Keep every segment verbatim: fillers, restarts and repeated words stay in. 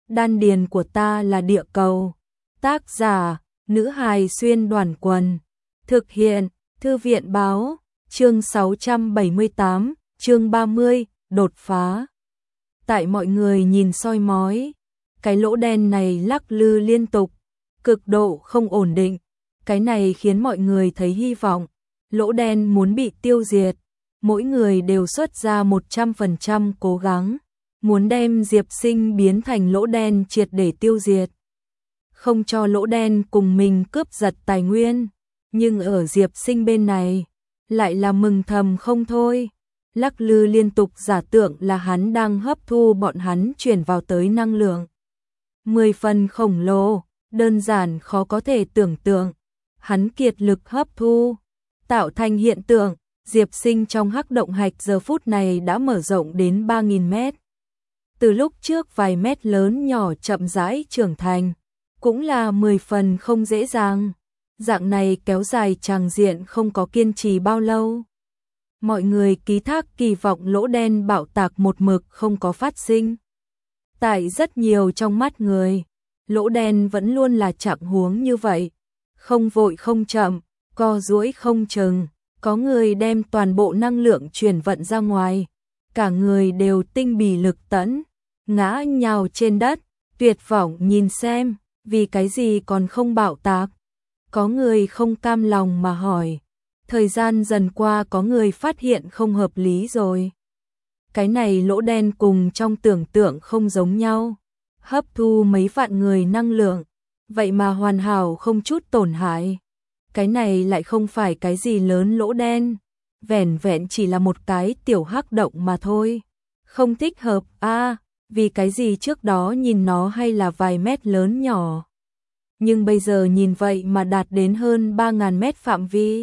Đan điền của ta là địa cầu. Tác giả, nữ hài xuyên đoàn quần. Thực hiện, Thư viện báo, chương sáu trăm bảy mươi tám, chương ba mươi, đột phá. Tại mọi người nhìn soi mói, cái lỗ đen này lắc lư liên tục, cực độ không ổn định. Cái này khiến mọi người thấy hy vọng, lỗ đen muốn bị tiêu diệt. Mỗi người đều xuất ra một trăm phần trăm cố gắng, muốn đem Diệp Sinh biến thành lỗ đen triệt để tiêu diệt. Không cho lỗ đen cùng mình cướp giật tài nguyên, nhưng ở Diệp Sinh bên này, lại là mừng thầm không thôi. Lắc lư liên tục giả tượng là hắn đang hấp thu bọn hắn chuyển vào tới năng lượng. Mười phần khổng lồ, đơn giản khó có thể tưởng tượng. Hắn kiệt lực hấp thu, tạo thành hiện tượng, Diệp Sinh trong hắc động hạch giờ phút này đã mở rộng đến ba nghìn mét. Từ lúc trước vài mét lớn nhỏ chậm rãi trưởng thành, cũng là mười phần không dễ dàng. Dạng này kéo dài tràng diện không có kiên trì bao lâu. Mọi người ký thác kỳ vọng lỗ đen bạo tạc một mực không có phát sinh. Tại rất nhiều trong mắt người, lỗ đen vẫn luôn là trạng huống như vậy. Không vội không chậm, co duỗi không chừng, có người đem toàn bộ năng lượng chuyển vận ra ngoài. Cả người đều tinh bì lực tẫn, ngã nhào trên đất, tuyệt vọng nhìn xem, vì cái gì còn không bạo tạc. Có người không cam lòng mà hỏi. Thời gian dần qua có người phát hiện không hợp lý rồi. Cái này lỗ đen cùng trong tưởng tượng không giống nhau. Hấp thu mấy vạn người năng lượng, vậy mà hoàn hảo không chút tổn hại. Cái này lại không phải cái gì lớn lỗ đen, vẻn vẹn chỉ là một cái tiểu hắc động mà thôi. Không thích hợp a, à, vì cái gì trước đó nhìn nó hay là vài mét lớn nhỏ. Nhưng bây giờ nhìn vậy mà đạt đến hơn ba nghìn mét phạm vi.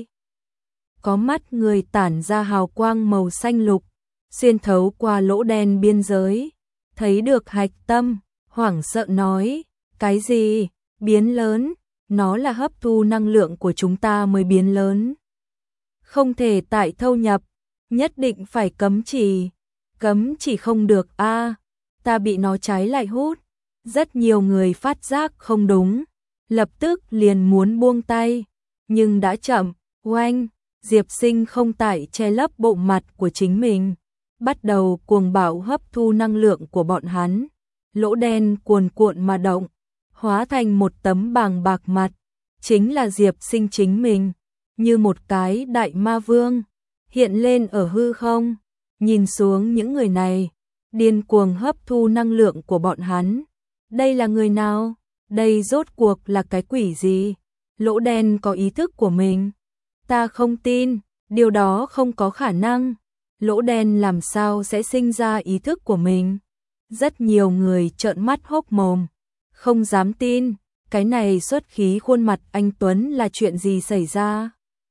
Có mắt người tản ra hào quang màu xanh lục, xuyên thấu qua lỗ đen biên giới, thấy được hạch tâm, hoảng sợ nói, cái gì, biến lớn, nó là hấp thu năng lượng của chúng ta mới biến lớn. Không thể tại thâu nhập, nhất định phải cấm chỉ, cấm chỉ không được a, à, ta bị nó trái lại hút. Rất nhiều người phát giác không đúng, lập tức liền muốn buông tay, nhưng đã chậm. Oanh, Diệp Sinh không tại che lấp bộ mặt của chính mình, bắt đầu cuồng bạo hấp thu năng lượng của bọn hắn. Lỗ đen cuồn cuộn mà động, hóa thành một tấm bàng bạc mặt, chính là Diệp Sinh chính mình, như một cái đại ma vương, hiện lên ở hư không, nhìn xuống những người này, điên cuồng hấp thu năng lượng của bọn hắn. Đây là người nào? Đây rốt cuộc là cái quỷ gì? Lỗ đen có ý thức của mình. Ta không tin, điều đó không có khả năng. Lỗ đen làm sao sẽ sinh ra ý thức của mình? Rất nhiều người trợn mắt hốc mồm, không dám tin, cái này xuất khí khuôn mặt anh Tuấn là chuyện gì xảy ra?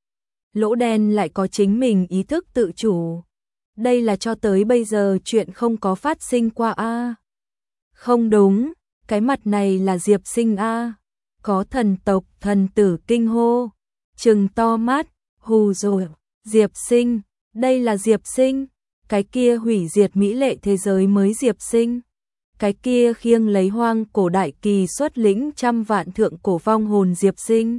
Lỗ đen lại có chính mình ý thức tự chủ. Đây là cho tới bây giờ chuyện không có phát sinh qua a. À. Không đúng, cái mặt này là Diệp Sinh a. À. Có thần tộc thần tử kinh hô, trừng to mắt, hù rồi, Diệp Sinh, đây là Diệp Sinh, cái kia hủy diệt mỹ lệ thế giới mới Diệp Sinh, cái kia khiêng lấy hoang cổ đại kỳ xuất lĩnh trăm vạn thượng cổ vong hồn Diệp Sinh.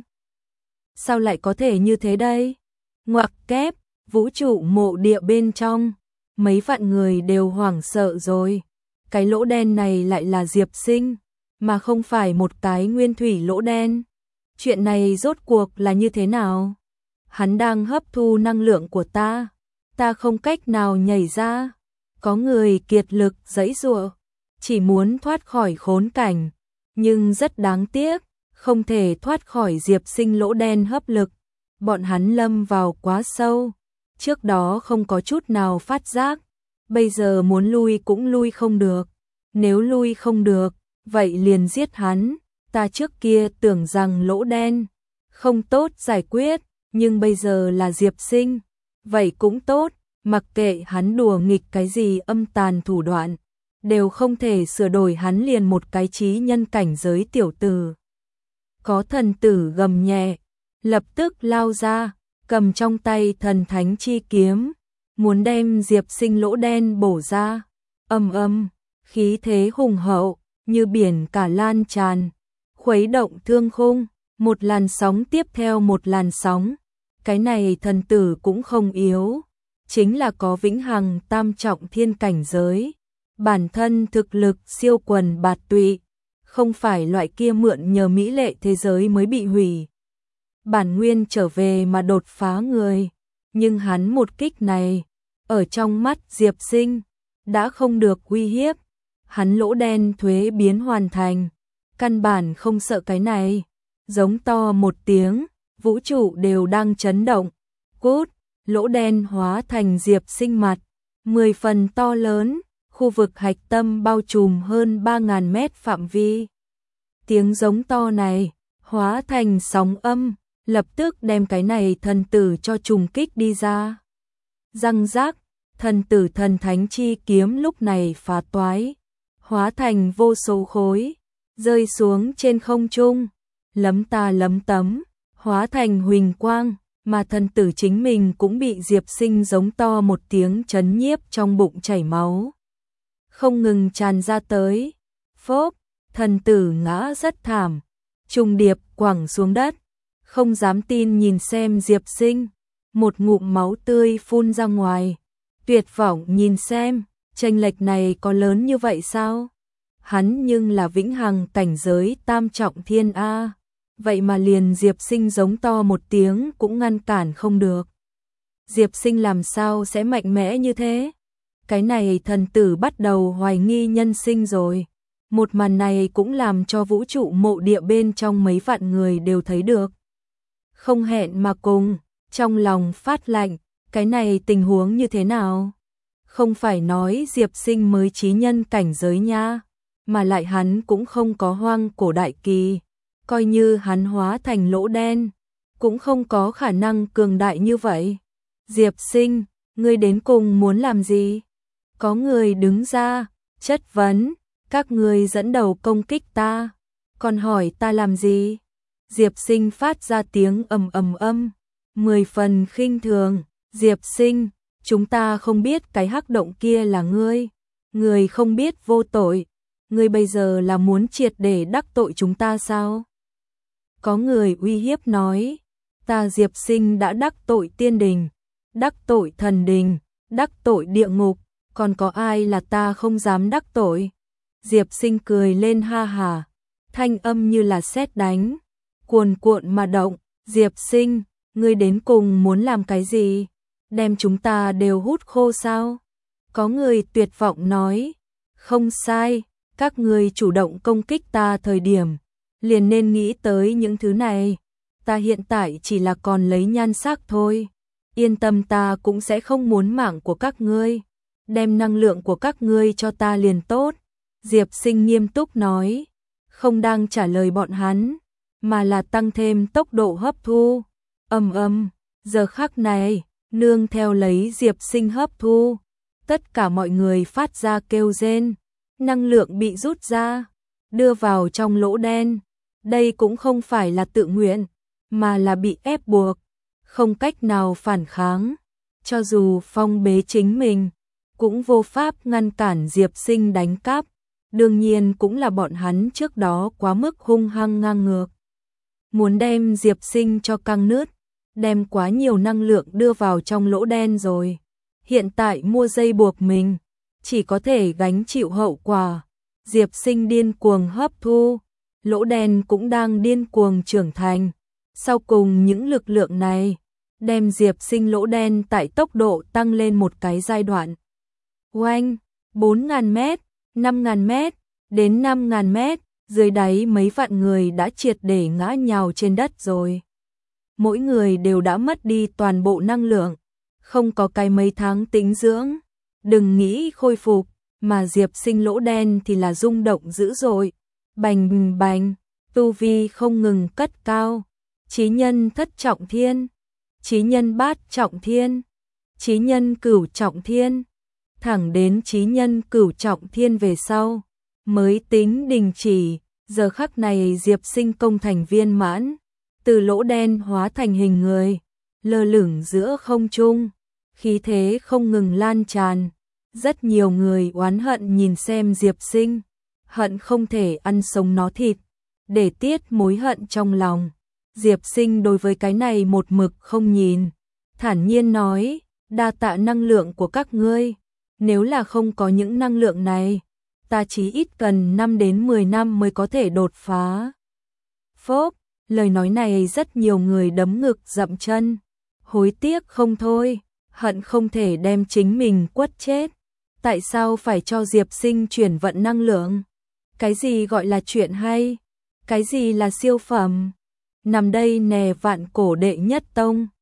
Sao lại có thể như thế đây? Ngoặc kép, vũ trụ mộ địa bên trong, mấy vạn người đều hoảng sợ rồi. Cái lỗ đen này lại là Diệp Sinh, mà không phải một cái nguyên thủy lỗ đen. Chuyện này rốt cuộc là như thế nào? Hắn đang hấp thu năng lượng của ta, ta không cách nào nhảy ra. Có người kiệt lực giãy giụa, chỉ muốn thoát khỏi khốn cảnh, nhưng rất đáng tiếc, không thể thoát khỏi Diệp Sinh lỗ đen hấp lực. Bọn hắn lâm vào quá sâu, trước đó không có chút nào phát giác, bây giờ muốn lui cũng lui không được. Nếu lui không được, vậy liền giết hắn. Ta trước kia tưởng rằng lỗ đen không tốt giải quyết, nhưng bây giờ là Diệp Sinh, vậy cũng tốt, mặc kệ hắn đùa nghịch cái gì âm tàn thủ đoạn, đều không thể sửa đổi hắn liền một cái trí nhân cảnh giới tiểu tử. Có thần tử gầm nhẹ, lập tức lao ra, cầm trong tay thần thánh chi kiếm, muốn đem Diệp Sinh lỗ đen bổ ra. Âm âm, khí thế hùng hậu, như biển cả lan tràn, khuấy động thương khung, một làn sóng tiếp theo một làn sóng. Cái này thần tử cũng không yếu, chính là có vĩnh hằng tam trọng thiên cảnh giới, bản thân thực lực siêu quần bạt tụy, không phải loại kia mượn nhờ mỹ lệ thế giới mới bị hủy. Bản nguyên trở về mà đột phá người, nhưng hắn một kích này, ở trong mắt Diệp Sinh, đã không được uy hiếp, hắn lỗ đen thuế biến hoàn thành, căn bản không sợ cái này, giống to một tiếng, vũ trụ đều đang chấn động, cút, lỗ đen hóa thành Diệp Sinh mặt, mười phần to lớn, khu vực hạch tâm bao trùm hơn ba nghìn mét phạm vi. Tiếng giống to này, hóa thành sóng âm, lập tức đem cái này thần tử cho trùng kích đi ra. Răng rác, thần tử thần thánh chi kiếm lúc này phá toái, hóa thành vô số khối, rơi xuống trên không trung, lấm ta lấm tấm, hóa thành huỳnh quang, mà thần tử chính mình cũng bị Diệp Sinh giống to một tiếng chấn nhiếp trong bụng chảy máu. Không ngừng tràn ra tới, phốp, thần tử ngã rất thảm, trùng điệp quẳng xuống đất, không dám tin nhìn xem Diệp Sinh, một ngụm máu tươi phun ra ngoài, tuyệt vọng nhìn xem, chênh lệch này có lớn như vậy sao? Hắn nhưng là vĩnh hằng cảnh giới tam trọng thiên A, vậy mà liền Diệp Sinh giống to một tiếng cũng ngăn cản không được. Diệp Sinh làm sao sẽ mạnh mẽ như thế? Cái này thần tử bắt đầu hoài nghi nhân sinh rồi. Một màn này cũng làm cho vũ trụ mộ địa bên trong mấy vạn người đều thấy được. Không hẹn mà cùng, trong lòng phát lạnh, cái này tình huống như thế nào? Không phải nói Diệp Sinh mới chí nhân cảnh giới nha, mà lại hắn cũng không có hoang cổ đại kỳ, coi như hắn hóa thành lỗ đen, cũng không có khả năng cường đại như vậy. Diệp Sinh, ngươi đến cùng muốn làm gì? Có người đứng ra, chất vấn, các ngươi dẫn đầu công kích ta, còn hỏi ta làm gì? Diệp Sinh phát ra tiếng ầm ầm âm, mười phần khinh thường, Diệp Sinh, chúng ta không biết cái hắc động kia là ngươi, ngươi không biết vô tội, ngươi bây giờ là muốn triệt để đắc tội chúng ta sao? Có người uy hiếp nói, ta Diệp Sinh đã đắc tội tiên đình, đắc tội thần đình, đắc tội địa ngục, còn có ai là ta không dám đắc tội? Diệp Sinh cười lên ha hà, thanh âm như là sét đánh, cuồn cuộn mà động, Diệp Sinh, ngươi đến cùng muốn làm cái gì? Đem chúng ta đều hút khô sao? Có người tuyệt vọng nói, không sai, các ngươi chủ động công kích ta thời điểm, liền nên nghĩ tới những thứ này, ta hiện tại chỉ là còn lấy nhan sắc thôi, yên tâm ta cũng sẽ không muốn mạng của các ngươi, đem năng lượng của các ngươi cho ta liền tốt. Diệp Sinh nghiêm túc nói, không đang trả lời bọn hắn, mà là tăng thêm tốc độ hấp thu. Ầm ầm, giờ khắc này, nương theo lấy Diệp Sinh hấp thu, tất cả mọi người phát ra kêu rên, năng lượng bị rút ra, đưa vào trong lỗ đen. Đây cũng không phải là tự nguyện, mà là bị ép buộc, không cách nào phản kháng. Cho dù phong bế chính mình, cũng vô pháp ngăn cản Diệp Sinh đánh cắp. Đương nhiên cũng là bọn hắn trước đó quá mức hung hăng ngang ngược, muốn đem Diệp Sinh cho căng nứt, đem quá nhiều năng lượng đưa vào trong lỗ đen rồi. Hiện tại mua dây buộc mình, chỉ có thể gánh chịu hậu quả. Diệp Sinh điên cuồng hấp thu, lỗ đen cũng đang điên cuồng trưởng thành. Sau cùng những lực lượng này, đem Diệp Sinh lỗ đen tại tốc độ tăng lên một cái giai đoạn. Oanh, bốn nghìn mét, năm nghìn mét, đến năm nghìn mét, dưới đáy mấy vạn người đã triệt để ngã nhào trên đất rồi. Mỗi người đều đã mất đi toàn bộ năng lượng, không có cái mấy tháng tĩnh dưỡng, đừng nghĩ khôi phục, mà Diệp Sinh lỗ đen thì là rung động dữ dội, bành bành, tu vi không ngừng cất cao, chí nhân thất trọng thiên, chí nhân bát trọng thiên, chí nhân cửu trọng thiên, thẳng đến chí nhân cửu trọng thiên về sau, mới tính đình chỉ. Giờ khắc này Diệp Sinh công thành viên mãn, từ lỗ đen hóa thành hình người, lơ lửng giữa không trung, khí thế không ngừng lan tràn. Rất nhiều người oán hận nhìn xem Diệp Sinh, hận không thể ăn sống nó thịt, để tiết mối hận trong lòng. Diệp Sinh đối với cái này một mực không nhìn, thản nhiên nói, đa tạ năng lượng của các ngươi, nếu là không có những năng lượng này, ta chí ít cần năm đến mười năm mới có thể đột phá. Phốp, lời nói này rất nhiều người đấm ngực dậm chân, hối tiếc không thôi, hận không thể đem chính mình quất chết. Tại sao phải cho Diệp Sinh chuyển vận năng lượng? Cái gì gọi là chuyện hay? Cái gì là siêu phẩm? Nằm đây nè vạn cổ đệ nhất tông.